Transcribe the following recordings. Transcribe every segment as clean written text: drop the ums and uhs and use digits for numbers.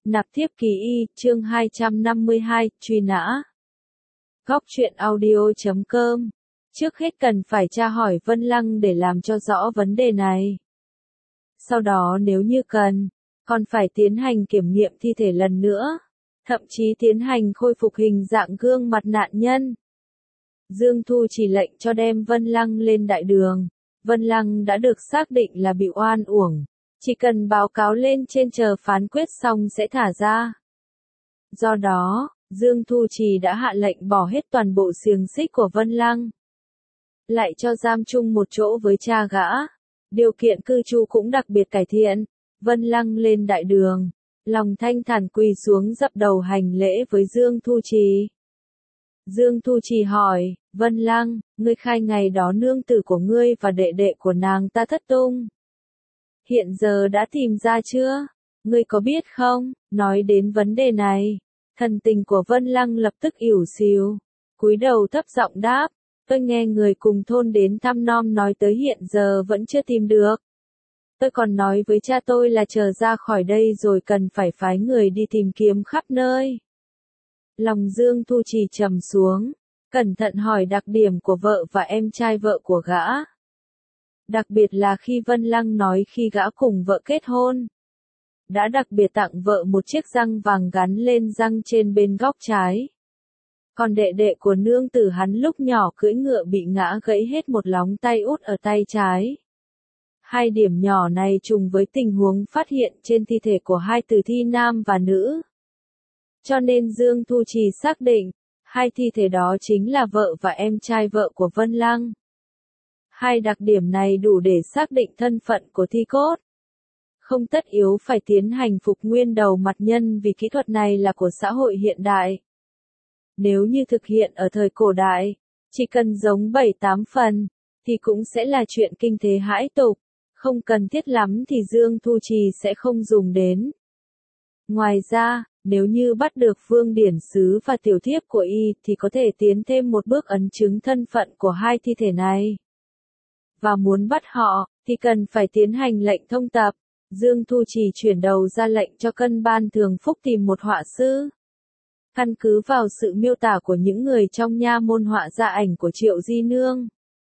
Nạp thiếp ký y, chương 252, truy nã. Góc truyện audio.com. Trước hết cần phải tra hỏi Vân Lăng để làm cho rõ vấn đề này. Sau đó nếu như cần, còn phải tiến hành kiểm nghiệm thi thể lần nữa, thậm chí tiến hành khôi phục hình dạng gương mặt nạn nhân. Dương Thu chỉ lệnh cho đem Vân Lăng lên đại đường. Vân Lăng đã được xác định là bị oan uổng. Chỉ cần báo cáo lên trên chờ phán quyết xong sẽ thả ra. Do đó, Dương Thu Trì đã hạ lệnh bỏ hết toàn bộ xiềng xích của Vân Lăng. Lại cho giam chung một chỗ với cha gã. Điều kiện cư trú cũng đặc biệt cải thiện. Vân Lăng lên đại đường. Lòng thanh thản quỳ xuống dập đầu hành lễ với Dương Thu Trì. Dương Thu Trì hỏi, Vân Lăng, ngươi khai ngày đó nương tử của ngươi và đệ đệ của nàng ta thất tung. Hiện giờ đã tìm ra chưa? Ngươi có biết không? Nói đến vấn đề này, thần tình của Vân Lăng lập tức ỉu xìu, cúi đầu thấp giọng đáp, tôi nghe người cùng thôn đến thăm nom nói tới hiện giờ vẫn chưa tìm được. Tôi còn nói với cha tôi là chờ ra khỏi đây rồi cần phải phái người đi tìm kiếm khắp nơi. Lòng Dương Thu Trì trầm xuống, cẩn thận hỏi đặc điểm của vợ và em trai vợ của gã. Đặc biệt là khi Vân Lăng nói khi gã cùng vợ kết hôn, đã đặc biệt tặng vợ một chiếc răng vàng gắn lên răng trên bên góc trái. Còn đệ đệ của nương tử hắn lúc nhỏ cưỡi ngựa bị ngã gãy hết một lóng tay út ở tay trái. Hai điểm nhỏ này trùng với tình huống phát hiện trên thi thể của hai tử thi nam và nữ. Cho nên Dương Thu Trì xác định, hai thi thể đó chính là vợ và em trai vợ của Vân Lăng. Hai đặc điểm này đủ để xác định thân phận của thi cốt. Không tất yếu phải tiến hành phục nguyên đầu mặt nhân vì kỹ thuật này là của xã hội hiện đại. Nếu như thực hiện ở thời cổ đại, chỉ cần giống 7-8 phần, thì cũng sẽ là chuyện kinh thế hãi tục, không cần thiết lắm thì Dương Thu Trì sẽ không dùng đến. Ngoài ra, nếu như bắt được Vương Điển Sứ và tiểu thiếp của y thì có thể tiến thêm một bước ấn chứng thân phận của hai thi thể này. Và muốn bắt họ, thì cần phải tiến hành lệnh thông tập. Dương Thu Trì chuyển đầu ra lệnh cho Cân Ban Thường Phúc tìm một họa sư. Căn cứ vào sự miêu tả của những người trong nha môn họa ra ảnh của Triệu Di Nương.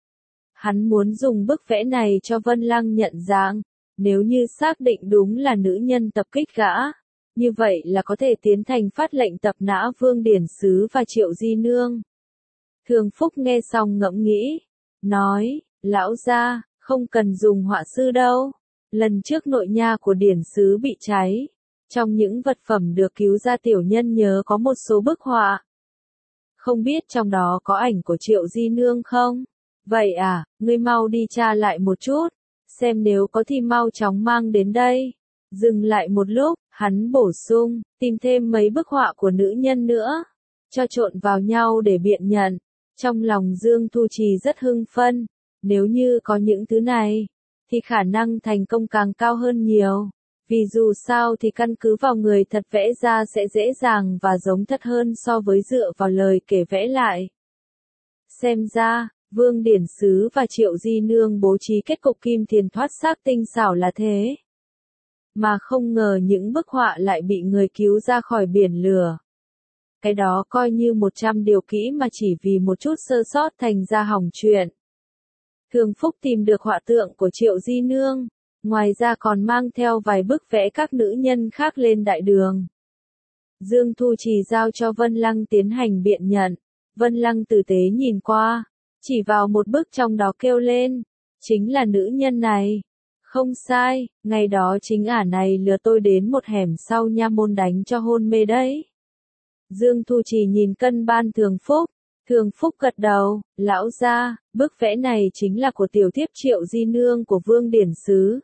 Hắn muốn dùng bức vẽ này cho Vân Lăng nhận dạng, nếu như xác định đúng là nữ nhân tập kích gã. Như vậy là có thể tiến hành phát lệnh tập nã Vương Điển Sứ và Triệu Di Nương. Thường Phúc nghe xong ngẫm nghĩ, nói, lão gia, không cần dùng họa sư đâu. Lần trước nội nha của Điển Sứ bị cháy. Trong những vật phẩm được cứu ra tiểu nhân nhớ có một số bức họa. Không biết trong đó có ảnh của Triệu Di Nương không? Vậy à, ngươi mau đi tra lại một chút. Xem nếu có thì mau chóng mang đến đây. Dừng lại một lúc, hắn bổ sung, tìm thêm mấy bức họa của nữ nhân nữa. Cho trộn vào nhau để biện nhận. Trong lòng Dương Thu Trì rất hưng phấn. Nếu như có những thứ này, thì khả năng thành công càng cao hơn nhiều. Vì dù sao thì căn cứ vào người thật vẽ ra sẽ dễ dàng và giống thật hơn so với dựa vào lời kể vẽ lại. Xem ra, Vương Điển Sứ và Triệu Di Nương bố trí kết cục kim tiền thoát xác tinh xảo là thế. Mà không ngờ những bức họa lại bị người cứu ra khỏi biển lửa. Cái đó coi như 100 điều kỹ mà chỉ vì một chút sơ sót thành ra hỏng chuyện. Thường Phúc tìm được họa tượng của Triệu Di Nương, ngoài ra còn mang theo vài bức vẽ các nữ nhân khác lên đại đường. Dương Thu Trì giao cho Vân Lăng tiến hành biện nhận. Vân Lăng tử tế nhìn qua, chỉ vào một bức trong đó kêu lên, chính là nữ nhân này. Không sai, ngày đó chính ả này lừa tôi đến một hẻm sau nha môn đánh cho hôn mê đấy. Dương Thu Trì nhìn Cân Ban Thường Phúc. Thường Phúc gật đầu, lão gia, bức vẽ này chính là của tiểu thiếp Triệu Di Nương của Vương Điển Sứ.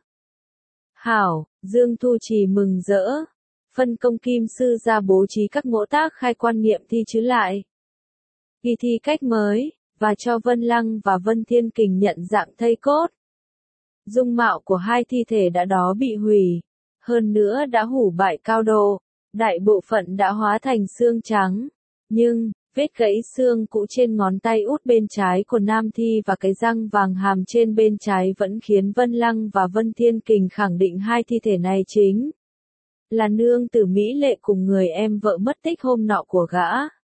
Hảo, Dương Thu Trì mừng rỡ. Phân công kim sư ra bố trí các ngỗ tác khai quan nghiệm thi chứ lại. Ghi thi cách mới, và cho Vân Lăng và Vân Thiên Kình nhận dạng thây cốt. Dung mạo của hai thi thể đã đó bị hủy, hơn nữa đã hủ bại cao độ, đại bộ phận đã hóa thành xương trắng. Nhưng, vết gãy xương cũ trên ngón tay út bên trái của nam thi và cái răng vàng hàm trên bên trái vẫn khiến Vân Lăng và Vân Thiên Kình khẳng định hai thi thể này chính là nương tử mỹ lệ cùng người em vợ mất tích hôm nọ của gã.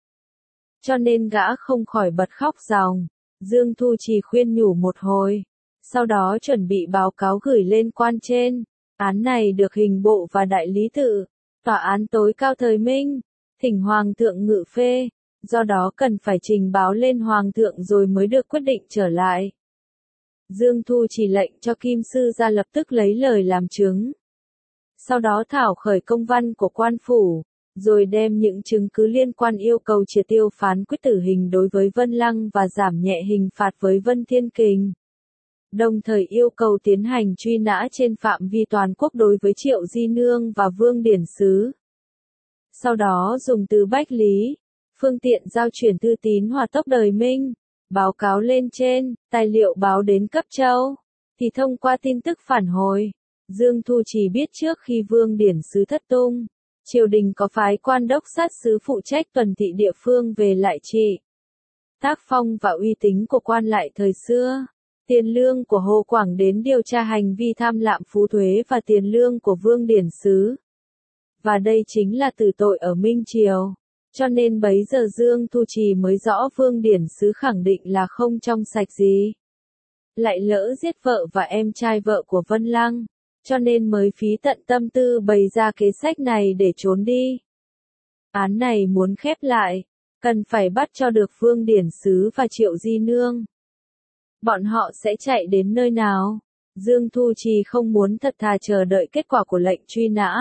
Cho nên gã không khỏi bật khóc ròng. Dương Thu Trì khuyên nhủ một hồi, sau đó chuẩn bị báo cáo gửi lên quan trên. Án này được hình bộ và đại lý tự, tòa án tối cao thời Minh, thỉnh Hoàng thượng ngự phê, do đó cần phải trình báo lên Hoàng thượng rồi mới được quyết định trở lại. Dương Thu Trì lệnh cho Kim Sư ra lập tức lấy lời làm chứng. Sau đó thảo khởi công văn của quan phủ, rồi đem những chứng cứ liên quan yêu cầu triệt tiêu phán quyết tử hình đối với Vân Lăng và giảm nhẹ hình phạt với Vân Thiên Kình. Đồng thời yêu cầu tiến hành truy nã trên phạm vi toàn quốc đối với Triệu Di Nương và Vương Điển Sứ. Sau đó dùng từ bách lý, phương tiện giao chuyển thư tín hòa tốc đời Minh, báo cáo lên trên, tài liệu báo đến cấp châu, thì thông qua tin tức phản hồi. Dương Thu Trì biết trước khi Vương Điển Sứ thất tung, triều đình có phái quan đốc sát sứ phụ trách tuần thị địa phương về lại trị. Tác phong và uy tín của quan lại thời xưa. Tiền lương của Hồ Quảng đến điều tra hành vi tham lạm phú thuế và tiền lương của Vương Điển Sứ. Và đây chính là tử tội ở Minh Triều. Cho nên bấy giờ Dương Thu Trì mới rõ Vương Điển Sứ khẳng định là không trong sạch gì. Lại lỡ giết vợ và em trai vợ của Vân Lăng. Cho nên mới phí tận tâm tư bày ra kế sách này để trốn đi. Án này muốn khép lại, cần phải bắt cho được Vương Điển Sứ và Triệu Di Nương. Bọn họ sẽ chạy đến nơi nào? Dương Thu Trì không muốn thật thà chờ đợi kết quả của lệnh truy nã.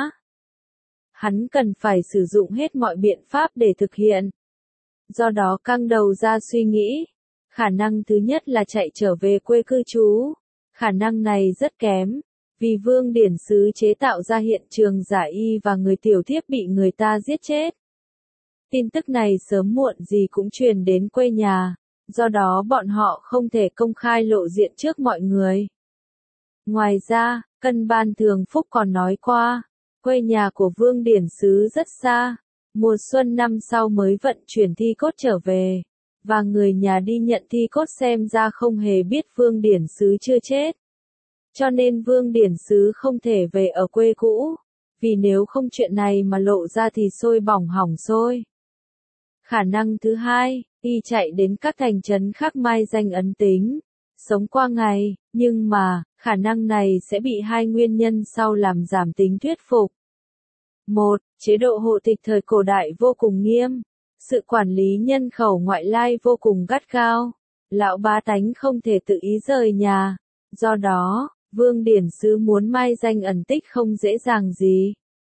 Hắn cần phải sử dụng hết mọi biện pháp để thực hiện. Do đó căng đầu ra suy nghĩ. Khả năng thứ nhất là chạy trở về quê cư trú. Khả năng này rất kém. Vì Vương Điển Sứ chế tạo ra hiện trường giả y và người tiểu thiếp bị người ta giết chết. Tin tức này sớm muộn gì cũng truyền đến quê nhà. Do đó bọn họ không thể công khai lộ diện trước mọi người. Ngoài ra, Cân Ban Thường Phúc còn nói qua, quê nhà của Vương Điển Sứ rất xa, mùa xuân năm sau mới vận chuyển thi cốt trở về, và người nhà đi nhận thi cốt xem ra không hề biết Vương Điển Sứ chưa chết. Cho nên Vương Điển Sứ không thể về ở quê cũ, vì nếu không chuyện này mà lộ ra thì sôi bỏng hỏng sôi. Khả năng thứ hai, y chạy đến các thành trấn khác mai danh ấn tính, sống qua ngày, nhưng mà, khả năng này sẽ bị hai nguyên nhân sau làm giảm tính thuyết phục. 1. Chế độ hộ tịch thời cổ đại vô cùng nghiêm, sự quản lý nhân khẩu ngoại lai vô cùng gắt gao, lão bá tánh không thể tự ý rời nhà, do đó, Vương Điển Sứ muốn mai danh ẩn tích không dễ dàng gì.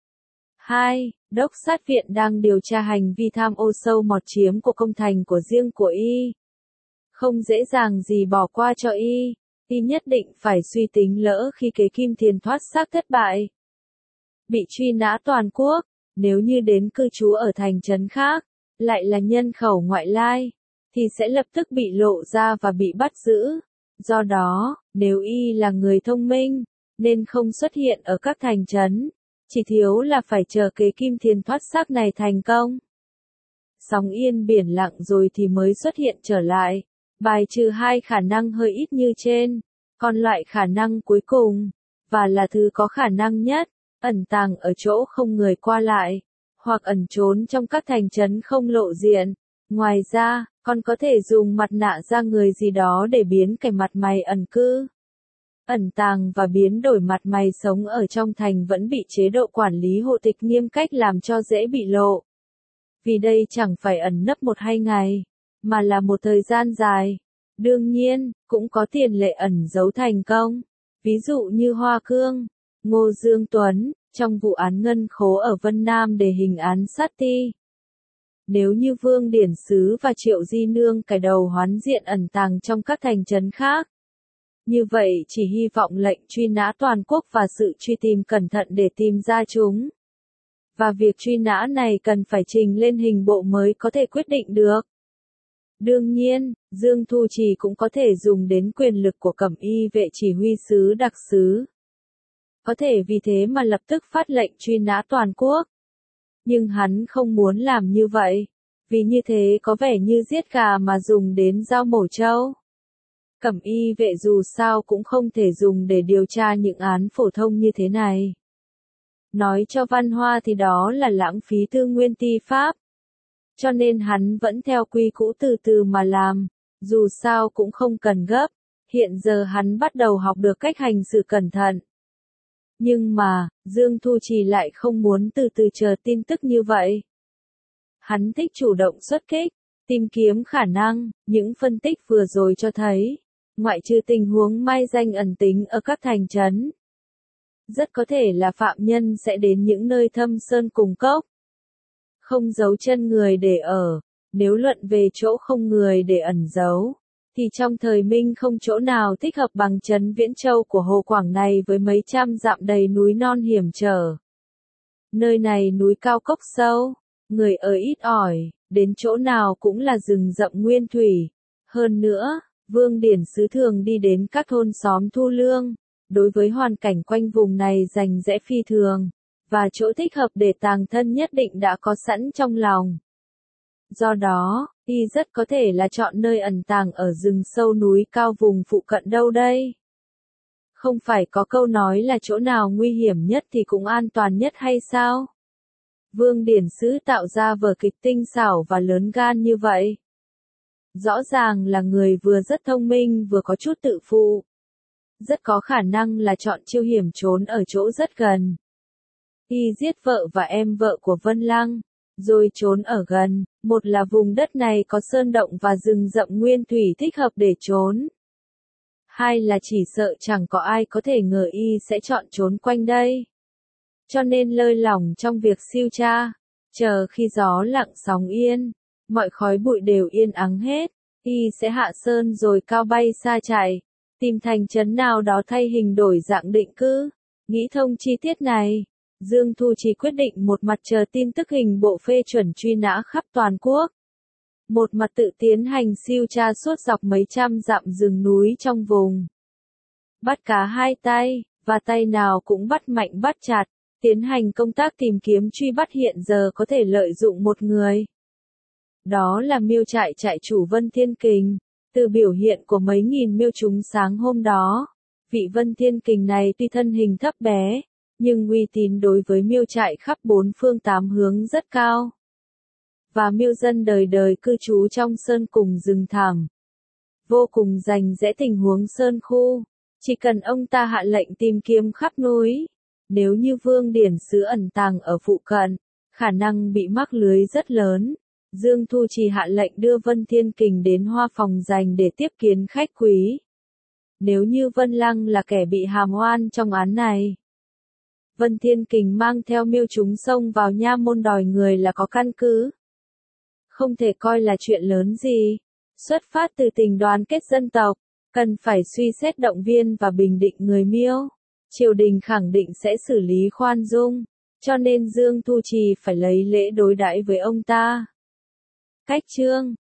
2. Đốc sát viện đang điều tra hành vi tham ô sâu mọt chiếm của công thành của riêng của y. Không dễ dàng gì bỏ qua cho y. Y nhất định phải suy tính lỡ khi kế Kim Thiền thoát xác thất bại. Bị truy nã toàn quốc, nếu như đến cư trú ở thành trấn khác, lại là nhân khẩu ngoại lai, thì sẽ lập tức bị lộ ra và bị bắt giữ. Do đó, nếu y là người thông minh, nên không xuất hiện ở các thành trấn. Chỉ thiếu là phải chờ kế Kim Thiền thoát xác này thành công. Sóng yên biển lặng rồi thì mới xuất hiện trở lại. Bài trừ hai khả năng hơi ít như trên. Còn loại khả năng cuối cùng, và là thứ có khả năng nhất, ẩn tàng ở chỗ không người qua lại, hoặc ẩn trốn trong các thành trấn không lộ diện. Ngoài ra, còn có thể dùng mặt nạ da người gì đó để biến cái mặt mày ẩn cư. Ẩn tàng và biến đổi mặt mày sống ở trong thành vẫn bị chế độ quản lý hộ tịch nghiêm cách làm cho dễ bị lộ. Vì đây chẳng phải ẩn nấp 1-2 ngày, mà là một thời gian dài. Đương nhiên, cũng có tiền lệ ẩn giấu thành công. Ví dụ như Hoa Cương, Ngô Dương Tuấn, trong vụ án Ngân Khố ở Vân Nam để hình án sát ti. Nếu như Vương Điển Sứ và Triệu Di Nương cải đầu hoán diện ẩn tàng trong các thành trấn khác. Như vậy chỉ hy vọng lệnh truy nã toàn quốc và sự truy tìm cẩn thận để tìm ra chúng. Và việc truy nã này cần phải trình lên hình bộ mới có thể quyết định được. Đương nhiên, Dương Thu Trì cũng có thể dùng đến quyền lực của Cẩm Y vệ chỉ huy sứ đặc sứ. Có thể vì thế mà lập tức phát lệnh truy nã toàn quốc. Nhưng hắn không muốn làm như vậy, vì như thế có vẻ như giết gà mà dùng đến dao mổ trâu. Cẩm Y vệ dù sao cũng không thể dùng để điều tra những án phổ thông như thế này. Nói cho văn hoa thì đó là lãng phí tư nguyên ti pháp. Cho nên hắn vẫn theo quy cũ từ từ mà làm, dù sao cũng không cần gấp, hiện giờ hắn bắt đầu học được cách hành xử cẩn thận. Nhưng mà, Dương Thu Trì lại không muốn từ từ chờ tin tức như vậy. Hắn thích chủ động xuất kích, tìm kiếm khả năng, những phân tích vừa rồi cho thấy, ngoại trừ tình huống mai danh ẩn tính ở các thành trấn, rất có thể là phạm nhân sẽ đến những nơi thâm sơn cùng cốc. Không giấu chân người để ở, nếu luận về chỗ không người để ẩn giấu, thì trong thời Minh không chỗ nào thích hợp bằng trấn Viễn Châu của Hồ Quảng này với mấy trăm dặm đầy núi non hiểm trở. Nơi này núi cao cốc sâu, người ở ít ỏi, đến chỗ nào cũng là rừng rậm nguyên thủy. Hơn nữa, Vương Điển Sứ thường đi đến các thôn xóm thu lương, đối với hoàn cảnh quanh vùng này rành rẽ phi thường, và chỗ thích hợp để tàng thân nhất định đã có sẵn trong lòng. Do đó, y rất có thể là chọn nơi ẩn tàng ở rừng sâu núi cao vùng phụ cận đâu đây. Không phải có câu nói là chỗ nào nguy hiểm nhất thì cũng an toàn nhất hay sao? Vương Điển Sứ tạo ra vở kịch tinh xảo và lớn gan như vậy. Rõ ràng là người vừa rất thông minh vừa có chút tự phụ. Rất có khả năng là chọn chiêu hiểm trốn ở chỗ rất gần. Y giết vợ và em vợ của Vân Lăng, rồi trốn ở gần, một là vùng đất này có sơn động và rừng rậm nguyên thủy thích hợp để trốn. Hai là chỉ sợ chẳng có ai có thể ngờ y sẽ chọn trốn quanh đây. Cho nên lơi lỏng trong việc siêu tra, chờ khi gió lặng sóng yên, mọi khói bụi đều yên ắng hết, y sẽ hạ sơn rồi cao bay xa chạy, tìm thành trấn nào đó thay hình đổi dạng định cư. Nghĩ thông chi tiết này, Dương Thu Trì quyết định một mặt chờ tin tức hình bộ phê chuẩn truy nã khắp toàn quốc, một mặt tự tiến hành siêu tra suốt dọc mấy trăm dặm rừng núi trong vùng. Bắt cá hai tay, và tay nào cũng bắt mạnh bắt chặt, tiến hành công tác tìm kiếm truy bắt hiện giờ có thể lợi dụng một người. Đó là Miêu trại trại chủ Vân Thiên Kình. Từ biểu hiện của mấy nghìn miêu chúng sáng hôm đó, vị Vân Thiên Kình này tuy thân hình thấp bé, nhưng uy tín đối với miêu trại khắp bốn phương tám hướng rất cao. Và miêu dân đời đời cư trú trong sơn cùng rừng thẳm, vô cùng rành rẽ tình huống sơn khu, chỉ cần ông ta hạ lệnh tìm kiếm khắp núi, nếu như Vương Điển Sứ ẩn tàng ở phụ cận, khả năng bị mắc lưới rất lớn. Dương Thu Trì hạ lệnh đưa Vân Thiên Kình đến Hoa Phòng dành để tiếp kiến khách quý. Nếu như Vân Lăng là kẻ bị hàm oan trong án này, Vân Thiên Kình mang theo miêu chúng xông vào nha môn đòi người là có căn cứ. Không thể coi là chuyện lớn gì. Xuất phát từ tình đoàn kết dân tộc, cần phải suy xét động viên và bình định người miêu. Triều đình khẳng định sẽ xử lý khoan dung, cho nên Dương Thu Trì phải lấy lễ đối đãi với ông ta. Cách chương